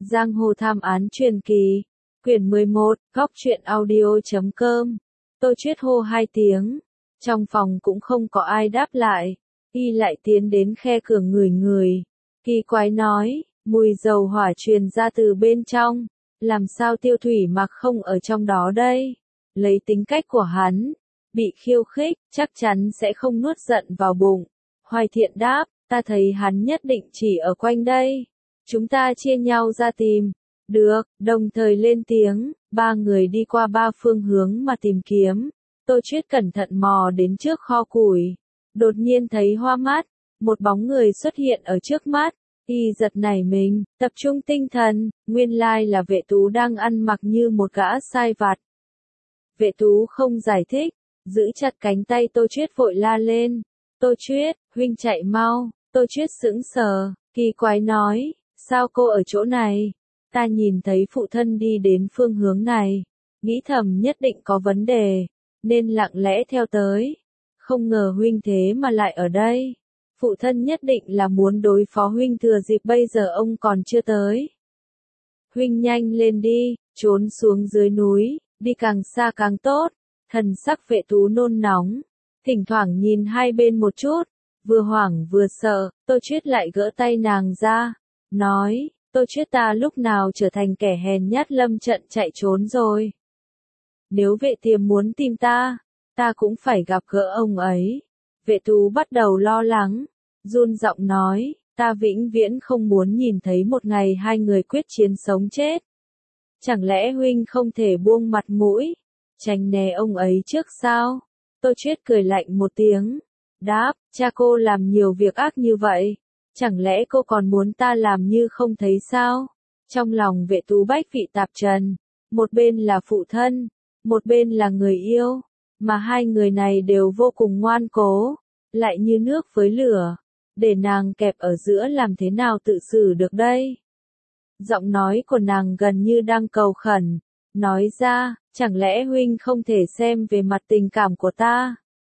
Giang hồ thám án truyền kỳ, quyển 11, góc truyện audio.com. Tô Chuyết hô 2 tiếng, trong phòng cũng không có ai đáp lại, y lại tiến đến khe cửa ngửi, kỳ quái nói, mùi dầu hỏa truyền ra từ bên trong, làm sao Tiêu Thủy Mặc không ở trong đó đây? Lấy tính cách của hắn, bị khiêu khích, chắc chắn sẽ không nuốt giận vào bụng. Hoài Thiện đáp, ta thấy hắn nhất định chỉ ở quanh đây. Chúng ta chia nhau ra tìm. Được, đồng thời lên tiếng, 3 người đi qua 3 phương hướng mà tìm kiếm. Tô Chuyết cẩn thận mò đến trước kho củi. Đột nhiên thấy hoa mắt, một bóng người xuất hiện ở trước mắt. Y giật nảy mình, tập trung tinh thần, nguyên lai là Vệ Tú đang ăn mặc như một gã sai vặt. Vệ Tú không giải thích, giữ chặt cánh tay Tô Chuyết vội la lên. Tô Chuyết, huynh chạy mau. Tô Chuyết sững sờ, kỳ quái nói, sao cô ở chỗ này? Ta nhìn thấy phụ thân đi đến phương hướng này, nghĩ thầm nhất định có vấn đề, nên lặng lẽ theo tới. Không ngờ huynh thế mà lại ở đây. Phụ thân nhất định là muốn đối phó huynh thừa dịp bây giờ ông còn chưa tới. Huynh nhanh lên đi, trốn xuống dưới núi, đi càng xa càng tốt. Thần sắc Vệ Tú nôn nóng, thỉnh thoảng nhìn hai bên một chút, vừa hoảng vừa sợ. Tô Chuyết lại gỡ tay nàng ra, nói, Tô Chuyết ta lúc nào trở thành kẻ hèn nhát lâm trận chạy trốn rồi. Nếu Vệ Tiềm muốn tìm ta cũng phải gặp gỡ ông ấy. Vệ Tú bắt đầu lo lắng, run giọng nói, ta vĩnh viễn không muốn nhìn thấy một ngày hai người quyết chiến sống chết. Chẳng lẽ huynh không thể buông mặt mũi, tránh né ông ấy trước sao? Tô Chuyết cười lạnh một tiếng, đáp, cha cô làm nhiều việc ác như vậy, chẳng lẽ cô còn muốn ta làm như không thấy sao? Trong lòng Vệ Tú bách vị tạp trần, một bên là phụ thân, một bên là người yêu, mà hai người này đều vô cùng ngoan cố, lại như nước với lửa, để nàng kẹp ở giữa làm thế nào tự xử được đây? Giọng nói của nàng gần như đang cầu khẩn, nói ra, chẳng lẽ huynh không thể xem về mặt tình cảm của ta?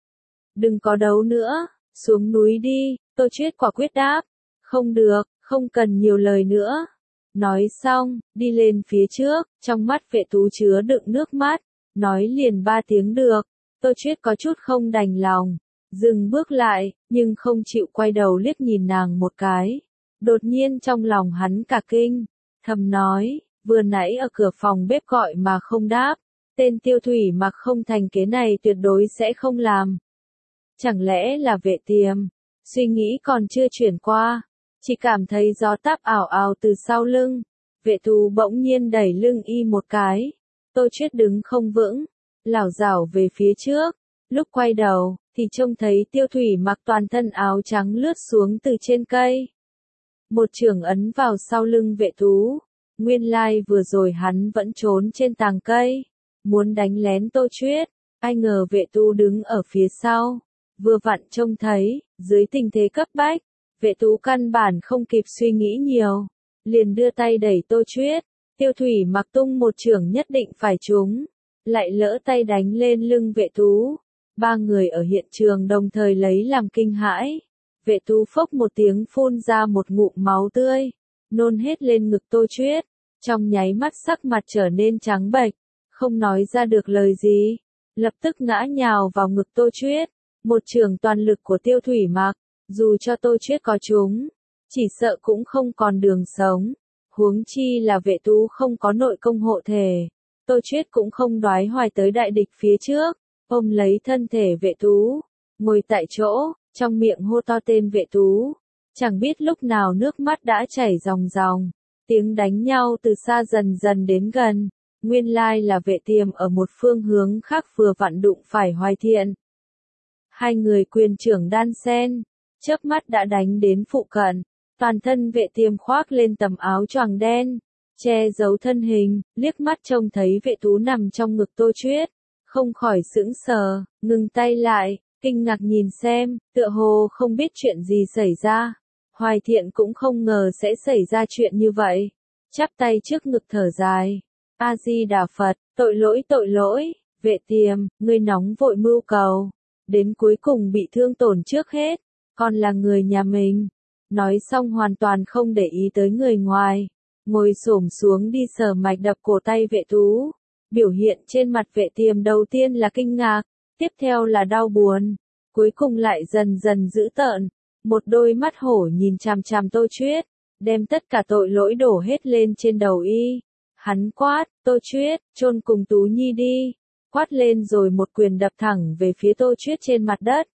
Đừng có đấu nữa, xuống núi đi. Tô Chuyết quả quyết đáp, không được, không cần nhiều lời nữa. Nói xong, đi lên phía trước, trong mắt Vệ Tú chứa đựng nước mắt, nói liền 3 tiếng được. Tô Chuyết có chút không đành lòng, dừng bước lại, nhưng không chịu quay đầu liếc nhìn nàng một cái. Đột nhiên trong lòng hắn cả kinh, thầm nói, vừa nãy ở cửa phòng bếp gọi mà không đáp, tên Tiêu Thủy Mặc không thành kế này tuyệt đối sẽ không làm. Chẳng lẽ là Vệ Tiềm? Suy nghĩ còn chưa chuyển qua, chỉ cảm thấy gió táp ảo ảo từ sau lưng. Vệ Tú bỗng nhiên đẩy lưng y một cái. Tô Chuyết đứng không vững, lảo đảo về phía trước. Lúc quay đầu, thì trông thấy Tiêu Thủy Mặc toàn thân áo trắng lướt xuống từ trên cây. Một chưởng ấn vào sau lưng Vệ Tú. Nguyên lai vừa rồi hắn vẫn trốn trên tàng cây, muốn đánh lén Tô Chuyết. Ai ngờ Vệ Tú đứng ở phía sau, vừa vặn trông thấy, dưới tình thế cấp bách, Vệ Tú căn bản không kịp suy nghĩ nhiều, liền đưa tay đẩy Tô Chuyết. Tiêu Thủy Mặc tung một chưởng nhất định phải trúng, lại lỡ tay đánh lên lưng Vệ Tú. 3 người ở hiện trường đồng thời lấy làm kinh hãi. Vệ Tú phốc một tiếng phun ra một ngụm máu tươi, nôn hết lên ngực Tô Chuyết, trong nháy mắt sắc mặt trở nên trắng bệch, không nói ra được lời gì, lập tức ngã nhào vào ngực Tô Chuyết. Một chưởng toàn lực của Tiêu Thủy Mặc, dù cho Tô Chuyết có trúng, chỉ sợ cũng không còn đường sống. Huống chi là Vệ Tú không có nội công hộ thể. Tô Chuyết cũng không đoái hoài tới đại địch phía trước, ôm lấy thân thể Vệ Tú, ngồi tại chỗ, trong miệng hô to tên Vệ Tú. Chẳng biết lúc nào nước mắt đã chảy ròng ròng, tiếng đánh nhau từ xa dần dần đến gần. Nguyên lai là Vệ Tiềm ở một phương hướng khác vừa vặn đụng phải Hoài Thiện. Hai người quyền trưởng đan sen, chớp mắt đã đánh đến phụ cận. Toàn thân Vệ Tiềm khoác lên tấm áo choàng đen, che giấu thân hình, liếc mắt trông thấy Vệ Tú nằm trong ngực Tô Chuyết, không khỏi sững sờ, ngừng tay lại, kinh ngạc nhìn xem, tựa hồ không biết chuyện gì xảy ra. Hoài Thiện cũng không ngờ sẽ xảy ra chuyện như vậy, chắp tay trước ngực thở dài, A Di Đà Phật, tội lỗi, Vệ Tiềm, ngươi nóng vội mưu cầu, đến cuối cùng bị thương tổn trước hết, còn là người nhà mình. Nói xong hoàn toàn không để ý tới người ngoài, ngồi xổm xuống đi sờ mạch đập cổ tay Vệ Tú. Biểu hiện trên mặt Vệ Tiềm đầu tiên là kinh ngạc, tiếp theo là đau buồn, cuối cùng lại dần dần dữ tợn, một đôi mắt hổ nhìn chằm chằm Tô Chuyết, đem tất cả tội lỗi đổ hết lên trên đầu y. Hắn quát, Tô Chuyết, chôn cùng Tú Nhi đi, quát lên rồi một quyền đập thẳng về phía Tô Chuyết trên mặt đất.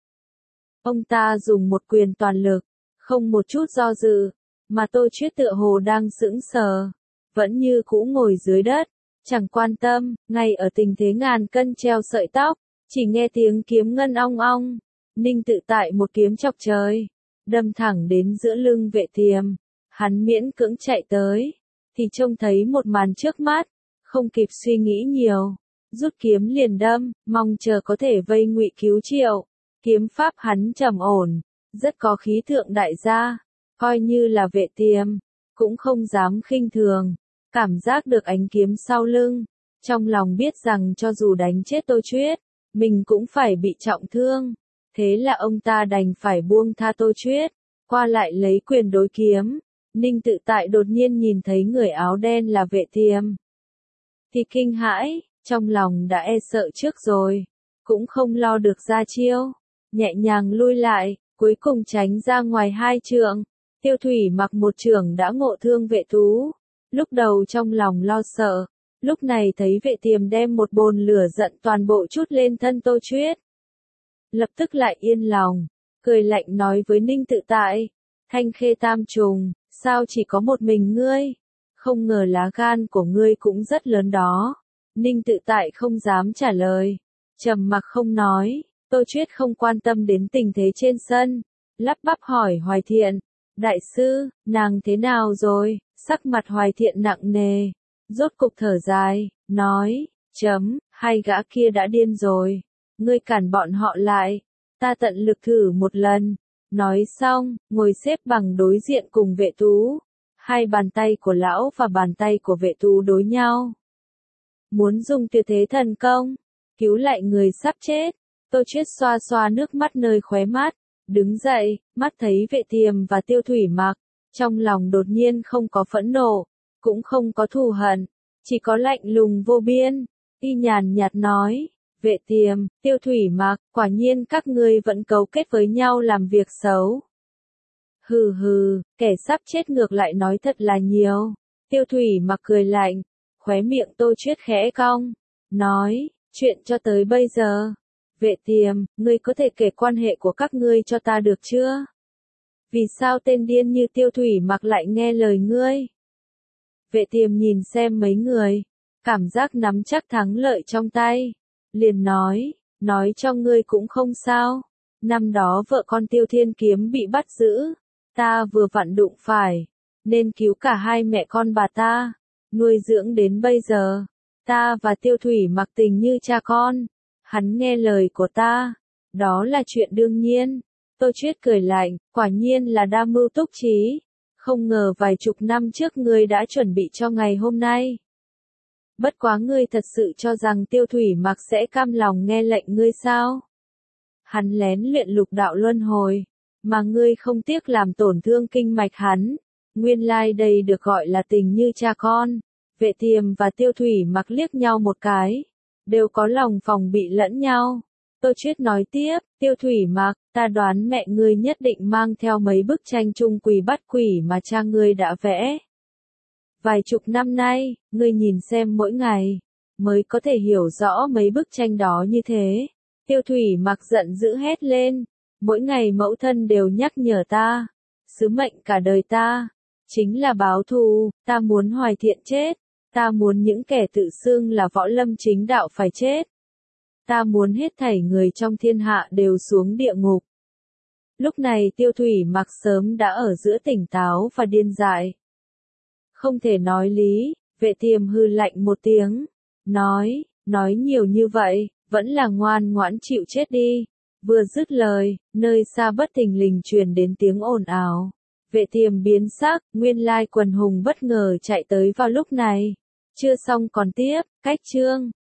Ông ta dùng một quyền toàn lực, không một chút do dự, mà Tô Chuyết tựa hồ đang sững sờ, vẫn như cũ ngồi dưới đất, chẳng quan tâm, ngay ở tình thế ngàn cân treo sợi tóc, chỉ nghe tiếng kiếm ngân ong ong, Ninh Tự Tại một kiếm chọc trời, đâm thẳng đến giữa lưng Vệ Tiềm. Hắn miễn cưỡng chạy tới, thì trông thấy một màn trước mắt, không kịp suy nghĩ nhiều, rút kiếm liền đâm, mong chờ có thể vây ngụy cứu Triệu. Kiếm pháp hắn trầm ổn, rất có khí thượng đại gia, coi như là Vệ Tiềm, cũng không dám khinh thường, cảm giác được ánh kiếm sau lưng, trong lòng biết rằng cho dù đánh chết Tô Chuyết, mình cũng phải bị trọng thương, thế là ông ta đành phải buông tha Tô Chuyết, qua lại lấy quyền đối kiếm. Ninh Tự Tại đột nhiên nhìn thấy người áo đen là Vệ Tiềm, thì kinh hãi, trong lòng đã e sợ trước rồi, cũng không lo được ra chiêu, nhẹ nhàng lui lại, cuối cùng tránh ra ngoài 2 trượng. Tiêu Thủy Mặc một trường đã ngộ thương Vệ Tú, lúc đầu trong lòng lo sợ, lúc này thấy Vệ Tiềm đem một bồn lửa giận toàn bộ chút lên thân Tô Chuyết, lập tức lại yên lòng, cười lạnh nói với Ninh Tự Tại, Thanh Khê Tam Trùng, sao chỉ có một mình ngươi? Không ngờ lá gan của ngươi cũng rất lớn đó. Ninh Tự Tại không dám trả lời, trầm mặc không nói. Tô Chuyết không quan tâm đến tình thế trên sân, lắp bắp hỏi Hoài Thiện, đại sư, nàng thế nào rồi? Sắc mặt Hoài Thiện nặng nề, rốt cục thở dài, nói, hai gã kia đã điên rồi, ngươi cản bọn họ lại, ta tận lực thử một lần. Nói xong, ngồi xếp bằng đối diện cùng Vệ Tú, hai bàn tay của lão và bàn tay của Vệ Tú đối nhau. Muốn dùng tuyệt thế thần công, cứu lại người sắp chết. Tô Chuyết xoa xoa nước mắt nơi khóe mắt, đứng dậy, mắt thấy Vệ Tiềm và Tiêu Thủy Mặc, trong lòng đột nhiên không có phẫn nộ, cũng không có thù hận, chỉ có lạnh lùng vô biên. Y nhàn nhạt nói, Vệ Tiềm, Tiêu Thủy Mặc, quả nhiên các ngươi vẫn cấu kết với nhau làm việc xấu. Hừ hừ, kẻ sắp chết ngược lại nói thật là nhiều. Tiêu Thủy Mặc cười lạnh, khóe miệng Tô Chuyết khẽ cong, nói, chuyện cho tới bây giờ. Vệ Tiềm, ngươi có thể kể quan hệ của các ngươi cho ta được chưa? Vì sao tên điên như Tiêu Thủy Mặc lại nghe lời ngươi? Vệ Tiềm nhìn xem mấy người, cảm giác nắm chắc thắng lợi trong tay, liền nói cho ngươi cũng không sao. Năm đó vợ con Tiêu Thiên Kiếm bị bắt giữ, ta vừa vặn đụng phải, nên cứu cả hai mẹ con bà ta, nuôi dưỡng đến bây giờ. Ta và Tiêu Thủy Mặc tình như cha con, hắn nghe lời của ta, đó là chuyện đương nhiên. Tô Chuyết cười lạnh, quả nhiên là đa mưu túc trí, không ngờ vài chục năm trước ngươi đã chuẩn bị cho ngày hôm nay. Bất quá ngươi thật sự cho rằng Tiêu Thủy Mặc sẽ cam lòng nghe lệnh ngươi sao? Hắn lén luyện lục đạo luân hồi, mà ngươi không tiếc làm tổn thương kinh mạch hắn. Nguyên lai đây được gọi là tình như cha con. Vệ Tiềm và Tiêu Thủy Mặc liếc nhau một cái, đều có lòng phòng bị lẫn nhau. Tô Chuyết nói tiếp, Tiêu Thủy Mặc, ta đoán mẹ ngươi nhất định mang theo mấy bức tranh trung quỷ bắt quỷ mà cha ngươi đã vẽ. Vài chục năm nay, ngươi nhìn xem mỗi ngày, mới có thể hiểu rõ mấy bức tranh đó như thế. Tiêu Thủy Mặc giận dữ hét lên, mỗi ngày mẫu thân đều nhắc nhở ta, sứ mệnh cả đời ta, chính là báo thù, ta muốn Hoài Thiện chết, ta muốn những kẻ tự xưng là võ lâm chính đạo phải chết. Ta muốn hết thảy người trong thiên hạ đều xuống địa ngục. Lúc này Tiêu Thủy Mặc sớm đã ở giữa tỉnh táo và điên dại. Không thể nói lý, Vệ Tiềm hư lạnh một tiếng, nói nhiều như vậy, vẫn là ngoan ngoãn chịu chết đi. Vừa dứt lời, nơi xa bất thình lình truyền đến tiếng ồn ào. Vệ Tiềm biến sắc, nguyên lai quần hùng bất ngờ chạy tới vào lúc này. Chưa xong còn tiếp, cách chương.